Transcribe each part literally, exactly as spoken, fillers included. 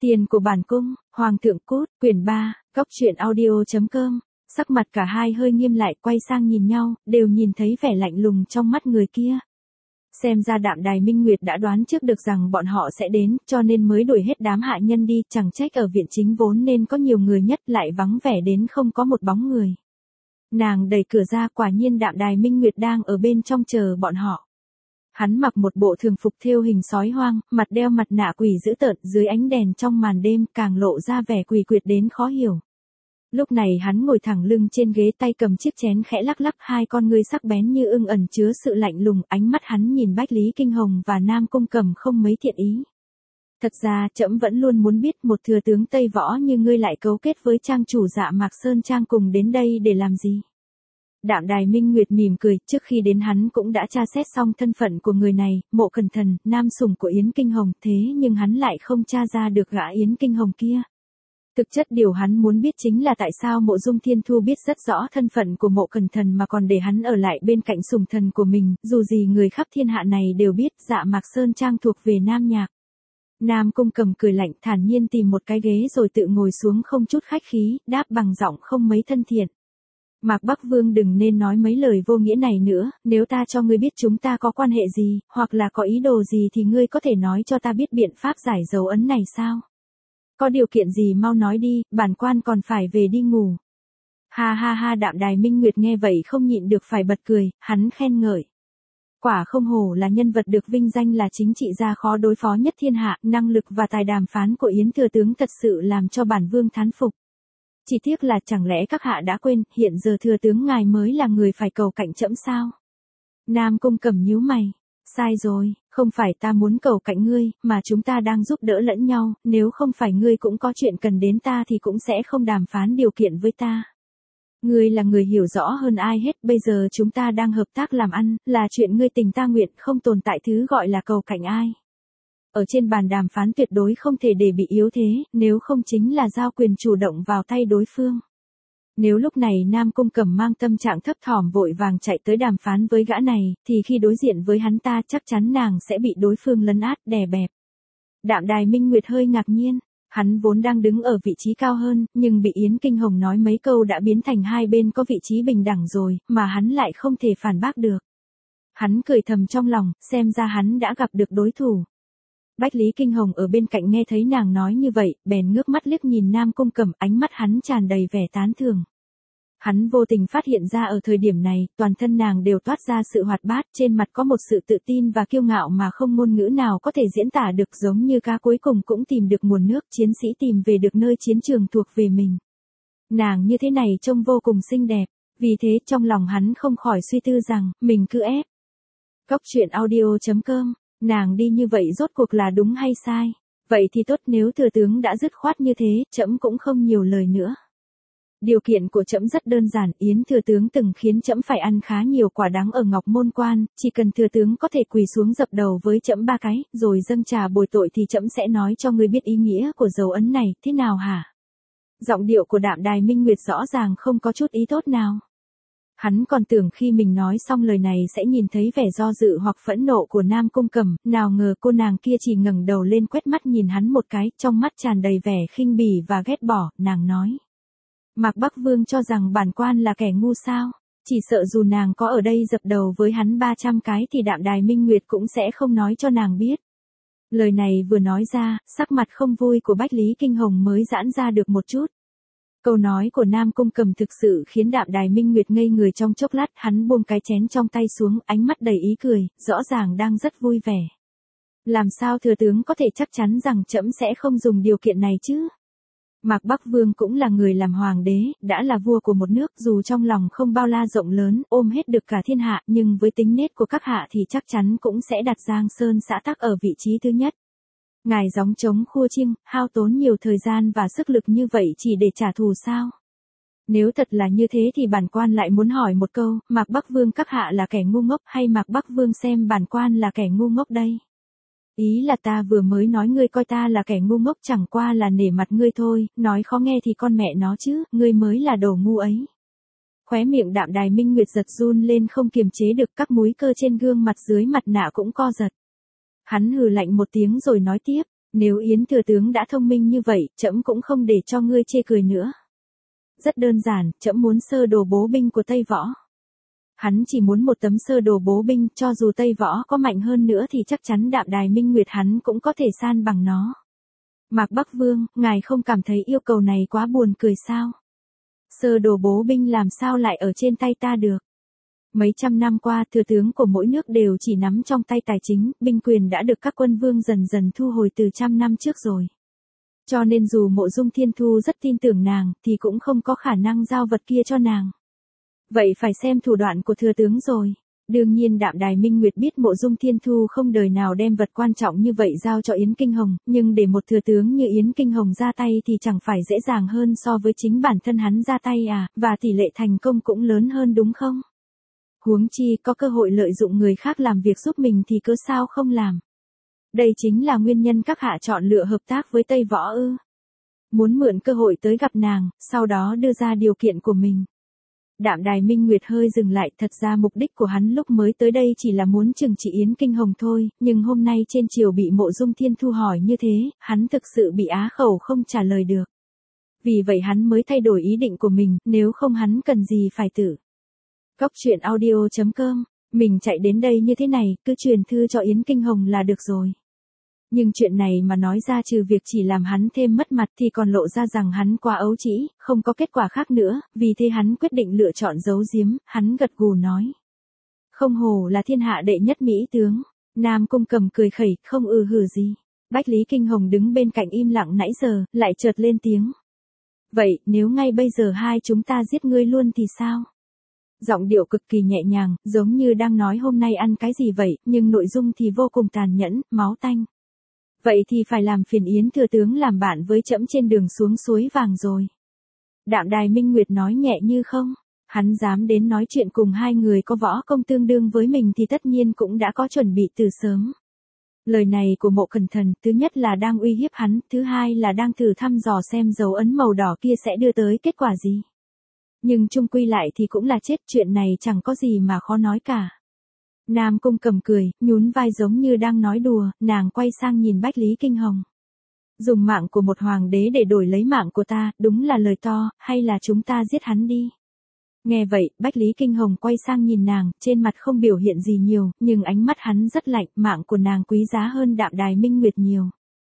Tiền của bản cung, Hoàng thượng cút, quyển ba, góc truyện audio chấm com. Sắc mặt cả hai hơi nghiêm lại, quay sang nhìn nhau, đều nhìn thấy vẻ lạnh lùng trong mắt người kia. Xem ra Đạm Đài Minh Nguyệt đã đoán trước được rằng bọn họ sẽ đến, cho nên mới đuổi hết đám hạ nhân đi, chẳng trách ở viện chính vốn nên có nhiều người nhất lại vắng vẻ đến không có một bóng người. Nàng đẩy cửa ra, quả nhiên Đạm Đài Minh Nguyệt đang ở bên trong chờ bọn họ. Hắn mặc một bộ thường phục thêu hình sói hoang, mặt đeo mặt nạ quỷ dữ tợn, dưới ánh đèn trong màn đêm càng lộ ra vẻ quỷ quyệt đến khó hiểu. Lúc này hắn ngồi thẳng lưng trên ghế, tay cầm chiếc chén khẽ lắc lắc, hai con ngươi sắc bén như ưng ẩn chứa sự lạnh lùng, ánh mắt hắn nhìn Bách Lý Kinh Hồng và Nam Cung Cẩm không mấy thiện ý. Thật ra trẫm vẫn luôn muốn biết, một thừa tướng Tây Võ như ngươi lại cấu kết với trang chủ Dạ Mạc Sơn Trang cùng đến đây để làm gì? Đạm Đài Minh Nguyệt mỉm cười, trước khi đến hắn cũng đã tra xét xong thân phận của người này, Mộ Cẩn Thần, nam sủng của Yến Kinh Hồng, thế nhưng hắn lại không tra ra được gã Yến Kinh Hồng kia. Thực chất điều hắn muốn biết chính là tại sao Mộ Dung Thiên Thu biết rất rõ thân phận của Mộ Cẩn Thần mà còn để hắn ở lại bên cạnh sủng thần của mình, dù gì người khắp thiên hạ này đều biết Dạ Mạc Sơn Trang thuộc về Nam Nhạc. Nam Cung Cẩm cười lạnh, thản nhiên tìm một cái ghế rồi tự ngồi xuống, không chút khách khí, đáp bằng giọng không mấy thân thiện. Mạc Bắc Vương đừng nên nói mấy lời vô nghĩa này nữa, nếu ta cho ngươi biết chúng ta có quan hệ gì, hoặc là có ý đồ gì thì ngươi có thể nói cho ta biết biện pháp giải dấu ấn này sao? Có điều kiện gì mau nói đi, bản quan còn phải về đi ngủ. Ha ha ha, Đạm Đài Minh Nguyệt nghe vậy không nhịn được phải bật cười, hắn khen ngợi. Quả không hổ là nhân vật được vinh danh là chính trị gia khó đối phó nhất thiên hạ, năng lực và tài đàm phán của Yến thừa tướng thật sự làm cho bản vương thán phục. Chỉ tiếc là chẳng lẽ các hạ đã quên, hiện giờ thừa tướng ngài mới là người phải cầu cạnh trẫm sao? Nam Cung Cẩm nhíu mày. Sai rồi, không phải ta muốn cầu cạnh ngươi, mà chúng ta đang giúp đỡ lẫn nhau, nếu không phải ngươi cũng có chuyện cần đến ta thì cũng sẽ không đàm phán điều kiện với ta. Ngươi là người hiểu rõ hơn ai hết, bây giờ chúng ta đang hợp tác làm ăn, là chuyện ngươi tình ta nguyện, không tồn tại thứ gọi là cầu cạnh ai. Ở trên bàn đàm phán tuyệt đối không thể để bị yếu thế, nếu không chính là giao quyền chủ động vào tay đối phương. Nếu lúc này Nam Cung Cẩm mang tâm trạng thấp thỏm vội vàng chạy tới đàm phán với gã này, thì khi đối diện với hắn ta chắc chắn nàng sẽ bị đối phương lấn át, đè bẹp. Đạm Đài Minh Nguyệt hơi ngạc nhiên, hắn vốn đang đứng ở vị trí cao hơn, nhưng bị Yến Kinh Hồng nói mấy câu đã biến thành hai bên có vị trí bình đẳng rồi, mà hắn lại không thể phản bác được. Hắn cười thầm trong lòng, xem ra hắn đã gặp được đối thủ. Bách Lý Kinh Hồng ở bên cạnh nghe thấy nàng nói như vậy, bèn ngước mắt liếc nhìn Nam Cung Cẩm, ánh mắt hắn tràn đầy vẻ tán thưởng. Hắn vô tình phát hiện ra ở thời điểm này, toàn thân nàng đều toát ra sự hoạt bát, trên mặt có một sự tự tin và kiêu ngạo mà không ngôn ngữ nào có thể diễn tả được, giống như cá cuối cùng cũng tìm được nguồn nước, chiến sĩ tìm về được nơi chiến trường thuộc về mình. Nàng như thế này trông vô cùng xinh đẹp, vì thế trong lòng hắn không khỏi suy tư rằng, mình cứ ép. Góc truyện audio chấm com. Nàng đi như vậy rốt cuộc là đúng hay sai? Vậy thì tốt, nếu thừa tướng đã dứt khoát như thế, trẫm cũng không nhiều lời nữa. Điều kiện của trẫm rất đơn giản, Yến thừa tướng từng khiến trẫm phải ăn khá nhiều quả đắng ở Ngọc Môn Quan, chỉ cần thừa tướng có thể quỳ xuống dập đầu với trẫm ba cái, rồi dâng trà bồi tội thì trẫm sẽ nói cho ngươi biết ý nghĩa của dấu ấn này, thế nào hả? Giọng điệu của Đạm Đài Minh Nguyệt rõ ràng không có chút ý tốt nào. Hắn còn tưởng khi mình nói xong lời này sẽ nhìn thấy vẻ do dự hoặc phẫn nộ của Nam Cung Cẩm, nào ngờ cô nàng kia chỉ ngẩng đầu lên quét mắt nhìn hắn một cái, trong mắt tràn đầy vẻ khinh bỉ và ghét bỏ, nàng nói. Mạc Bắc Vương cho rằng bản quan là kẻ ngu sao? Chỉ sợ dù nàng có ở đây dập đầu với hắn ba trăm cái thì Đạm Đài Minh Nguyệt cũng sẽ không nói cho nàng biết. Lời này vừa nói ra, sắc mặt không vui của Bách Lý Kinh Hồng mới giãn ra được một chút. Câu nói của Nam Cung Cẩm thực sự khiến Đạm Đài Minh Nguyệt ngây người trong chốc lát, hắn buông cái chén trong tay xuống, ánh mắt đầy ý cười, rõ ràng đang rất vui vẻ. Làm sao thừa tướng có thể chắc chắn rằng trẫm sẽ không dùng điều kiện này chứ? Mạc Bắc Vương cũng là người làm hoàng đế, đã là vua của một nước, dù trong lòng không bao la rộng lớn, ôm hết được cả thiên hạ, nhưng với tính nết của các hạ thì chắc chắn cũng sẽ đặt Giang Sơn xã tắc ở vị trí thứ nhất. Ngài gióng trống khua chiêng, hao tốn nhiều thời gian và sức lực như vậy chỉ để trả thù sao? Nếu thật là như thế thì bản quan lại muốn hỏi một câu, Mạc Bắc Vương các hạ là kẻ ngu ngốc hay Mạc Bắc Vương xem bản quan là kẻ ngu ngốc đây? Ý là ta vừa mới nói ngươi coi ta là kẻ ngu ngốc chẳng qua là nể mặt ngươi thôi, nói khó nghe thì con mẹ nó chứ, ngươi mới là đồ ngu ấy. Khóe miệng Đạm Đài Minh Nguyệt giật run lên không kiềm chế được, các múi cơ trên gương mặt dưới mặt nạ cũng co giật. Hắn hừ lạnh một tiếng rồi nói tiếp, Nếu Yến thừa tướng đã thông minh như vậy, trẫm cũng không để cho ngươi chê cười nữa. Rất đơn giản, trẫm muốn sơ đồ bố binh của Tây Võ. Hắn chỉ muốn một tấm sơ đồ bố binh, cho dù Tây Võ có mạnh hơn nữa thì chắc chắn Đạm Đài Minh Nguyệt hắn cũng có thể san bằng nó. Mạc Bắc Vương, ngài không cảm thấy yêu cầu này quá buồn cười sao? Sơ đồ bố binh làm sao lại ở trên tay ta được? Mấy trăm năm qua, thừa tướng của mỗi nước đều chỉ nắm trong tay tài chính, binh quyền đã được các quân vương dần dần thu hồi từ trăm năm trước rồi. Cho nên dù Mộ Dung Thiên Thu rất tin tưởng nàng, thì cũng không có khả năng giao vật kia cho nàng. Vậy phải xem thủ đoạn của thừa tướng rồi. Đương nhiên Đạm Đài Minh Nguyệt biết Mộ Dung Thiên Thu không đời nào đem vật quan trọng như vậy giao cho Yến Kinh Hồng, nhưng để một thừa tướng như Yến Kinh Hồng ra tay thì chẳng phải dễ dàng hơn so với chính bản thân hắn ra tay à, và tỷ lệ thành công cũng lớn hơn đúng không? Huống chi có cơ hội lợi dụng người khác làm việc giúp mình thì cớ sao không làm. Đây chính là nguyên nhân các hạ chọn lựa hợp tác với Tây Võ ư. Muốn mượn cơ hội tới gặp nàng, sau đó đưa ra điều kiện của mình. Đạm Đài Minh Nguyệt hơi dừng lại, thật ra mục đích của hắn lúc mới tới đây chỉ là muốn trừng trị Yến Kinh Hồng thôi, nhưng hôm nay trên triều bị Mộ Dung Thiên Thu hỏi như thế, hắn thực sự bị á khẩu không trả lời được. Vì vậy hắn mới thay đổi ý định của mình, nếu không hắn cần gì phải tử. Cóc truyện audio chấm com, mình chạy đến đây như thế này, cứ truyền thư cho Yến Kinh Hồng là được rồi. Nhưng chuyện này mà nói ra trừ việc chỉ làm hắn thêm mất mặt thì còn lộ ra rằng hắn quá ấu trĩ, không có kết quả khác nữa, vì thế hắn quyết định lựa chọn giấu giếm, hắn gật gù nói. Không hổ là thiên hạ đệ nhất mỹ tướng, Nam Cung Cầm cười khẩy, không ư hử gì. Bách Lý Kinh Hồng đứng bên cạnh im lặng nãy giờ, lại chợt lên tiếng. Vậy, nếu ngay bây giờ hai chúng ta giết ngươi luôn thì sao? Giọng điệu cực kỳ nhẹ nhàng, giống như đang nói hôm nay ăn cái gì vậy, nhưng nội dung thì vô cùng tàn nhẫn, máu tanh. Vậy thì phải làm phiền Yến thừa tướng làm bạn với trẫm trên đường xuống suối vàng rồi. Đạm Đài Minh Nguyệt nói nhẹ như không, hắn dám đến nói chuyện cùng hai người có võ công tương đương với mình thì tất nhiên cũng đã có chuẩn bị từ sớm. Lời này của Mộ Cẩn Thần, thứ nhất là đang uy hiếp hắn, thứ hai là đang thử thăm dò xem dấu ấn màu đỏ kia sẽ đưa tới kết quả gì. Nhưng chung quy lại thì cũng là chết, chuyện này chẳng có gì mà khó nói cả. Nam Cung Cầm cười, nhún vai giống như đang nói đùa, nàng quay sang nhìn Bách Lý Kinh Hồng. Dùng mạng của một hoàng đế để đổi lấy mạng của ta, đúng là lời to, hay là chúng ta giết hắn đi. Nghe vậy, Bách Lý Kinh Hồng quay sang nhìn nàng, trên mặt không biểu hiện gì nhiều, nhưng ánh mắt hắn rất lạnh, mạng của nàng quý giá hơn Đạm Đài Minh Nguyệt nhiều.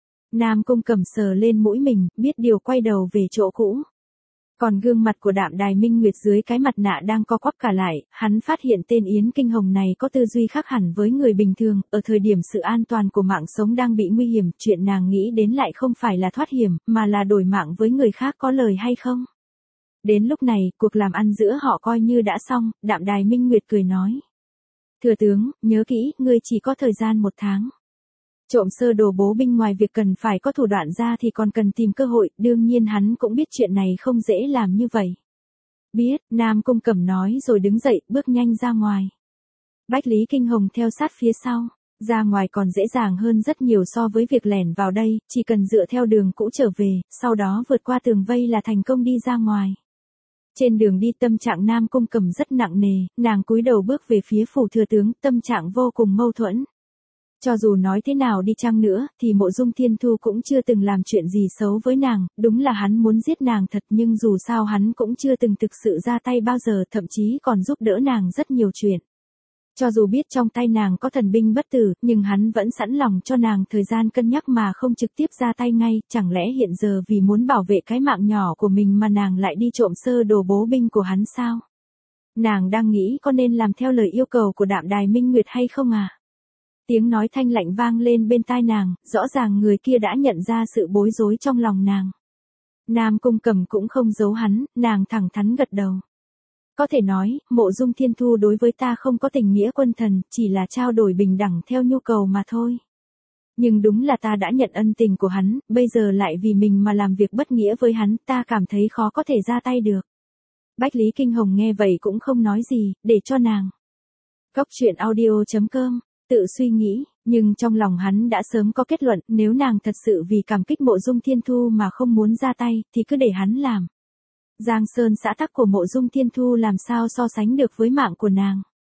Nam Cung Cầm sờ lên mũi mình, biết điều quay đầu về chỗ cũ. Còn gương mặt của Đạm Đài Minh Nguyệt dưới cái mặt nạ đang co quắp cả lại, hắn phát hiện tên Yến Kinh Hồng này có tư duy khác hẳn với người bình thường, ở thời điểm sự an toàn của mạng sống đang bị nguy hiểm, chuyện nàng nghĩ đến lại không phải là thoát hiểm, mà là đổi mạng với người khác, có lời hay không? Đến lúc này, cuộc làm ăn giữa họ coi như đã xong, Đạm Đài Minh Nguyệt cười nói. Thừa tướng, nhớ kỹ, ngươi chỉ có thời gian một tháng. Trộm sơ đồ bố binh ngoài việc cần phải có thủ đoạn ra thì còn cần tìm cơ hội, đương nhiên hắn cũng biết chuyện này không dễ làm như vậy. Biết, Nam Cung Cẩm nói rồi đứng dậy, bước nhanh ra ngoài. Bách Lý Kinh Hồng theo sát phía sau, ra ngoài còn dễ dàng hơn rất nhiều so với việc lẻn vào đây, chỉ cần dựa theo đường cũ trở về, sau đó vượt qua tường vây là thành công đi ra ngoài. Trên đường đi tâm trạng Nam Cung Cẩm rất nặng nề, nàng cúi đầu bước về phía phủ thừa tướng, tâm trạng vô cùng mâu thuẫn. Cho dù nói thế nào đi chăng nữa, thì Mộ Dung Thiên Thu cũng chưa từng làm chuyện gì xấu với nàng, đúng là hắn muốn giết nàng thật nhưng dù sao hắn cũng chưa từng thực sự ra tay bao giờ, thậm chí còn giúp đỡ nàng rất nhiều chuyện. Cho dù biết trong tay nàng có thần binh bất tử, nhưng hắn vẫn sẵn lòng cho nàng thời gian cân nhắc mà không trực tiếp ra tay ngay, chẳng lẽ hiện giờ vì muốn bảo vệ cái mạng nhỏ của mình mà nàng lại đi trộm sơ đồ bố binh của hắn sao? Nàng đang nghĩ có nên làm theo lời yêu cầu của Đạm Đài Minh Nguyệt hay không à? Tiếng nói thanh lạnh vang lên bên tai nàng, rõ ràng người kia đã nhận ra sự bối rối trong lòng nàng. Nam Cung Cẩm cũng không giấu hắn, nàng thẳng thắn gật đầu. Có thể nói, Mộ Dung Thiên Thu đối với ta không có tình nghĩa quân thần, chỉ là trao đổi bình đẳng theo nhu cầu mà thôi. Nhưng đúng là ta đã nhận ân tình của hắn, bây giờ lại vì mình mà làm việc bất nghĩa với hắn, ta cảm thấy khó có thể ra tay được. Bách Lý Kinh Hồng nghe vậy cũng không nói gì, để cho nàng. Cóc truyện audio chấm com tự suy nghĩ, nhưng trong lòng hắn đã sớm có kết luận, nếu nàng thật sự vì cảm kích Mộ Dung Thiên Thu mà không muốn ra tay, thì cứ để hắn làm. Giang sơn xã tắc của Mộ Dung Thiên Thu làm sao so sánh được với mạng của nàng.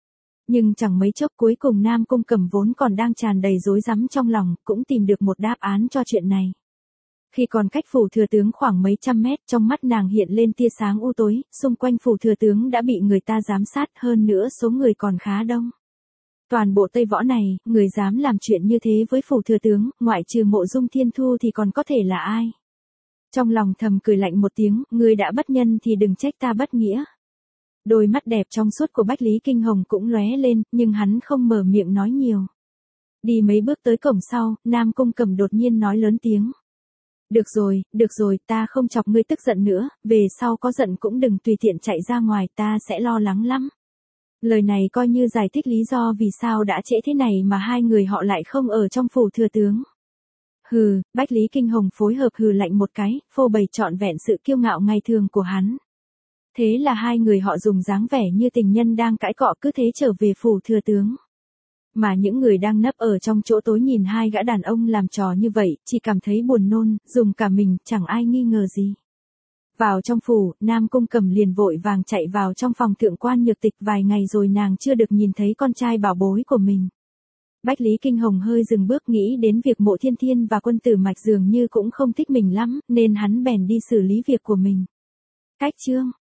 Nhưng chẳng mấy chốc cuối cùng Nam Cung Cẩm vốn còn đang tràn đầy rối rắm trong lòng, cũng tìm được một đáp án cho chuyện này. Khi còn cách phủ thừa tướng khoảng mấy trăm mét, trong mắt nàng hiện lên tia sáng u tối, xung quanh phủ thừa tướng đã bị người ta giám sát, hơn nữa số người còn khá đông. Toàn bộ Tây Võ này, người dám làm chuyện như thế với phủ thừa tướng, ngoại trừ Mộ Dung Thiên Thu thì còn có thể là ai? Trong lòng thầm cười lạnh một tiếng, ngươi đã bất nhân thì đừng trách ta bất nghĩa. Đôi mắt đẹp trong suốt của Bách Lý Kinh Hồng cũng lóe lên, nhưng hắn không mở miệng nói nhiều. Đi mấy bước tới cổng sau, Nam Cung Cẩm đột nhiên nói lớn tiếng. Được rồi, được rồi, ta không chọc ngươi tức giận nữa, về sau có giận cũng đừng tùy tiện chạy ra ngoài, ta sẽ lo lắng lắm. Lời này coi như giải thích lý do vì sao đã trễ thế này mà hai người họ lại không ở trong phủ thừa tướng. Hừ, Bách Lý Kinh Hồng phối hợp hừ lạnh một cái, phô bày trọn vẹn sự kiêu ngạo ngày thường của hắn. Thế là hai người họ dùng dáng vẻ như tình nhân đang cãi cọ cứ thế trở về phủ thừa tướng. Mà những người đang nấp ở trong chỗ tối nhìn hai gã đàn ông làm trò như vậy, chỉ cảm thấy buồn nôn, dùng cả mình, chẳng ai nghi ngờ gì. Vào trong phủ, Nam Cung Cẩm liền vội vàng chạy vào trong phòng thượng quan Nhược Tịch, vài ngày rồi nàng chưa được nhìn thấy con trai bảo bối của mình. Bách Lý Kinh Hồng hơi dừng bước nghĩ đến việc Mộ Thiên Thiên và quân tử Mạch dường như cũng không thích mình lắm, nên hắn bèn đi xử lý việc của mình. Cách chương